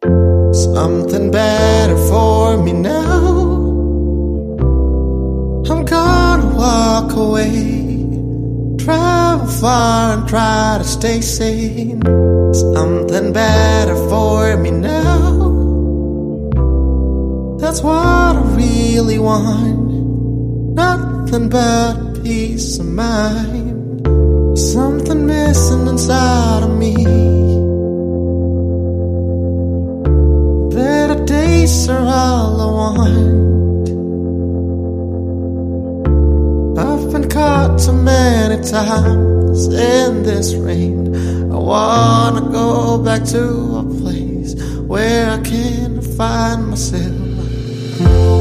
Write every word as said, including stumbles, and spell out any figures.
something better for me now. I'm gonna walk away, travel far and try to stay sane. Something better for me now. That's what I really want. Nothing but peace of mind. Something missing inside of me. Better days are all I want. I've been caught too many times in this rain. I wanna go back to a place where I can find myself.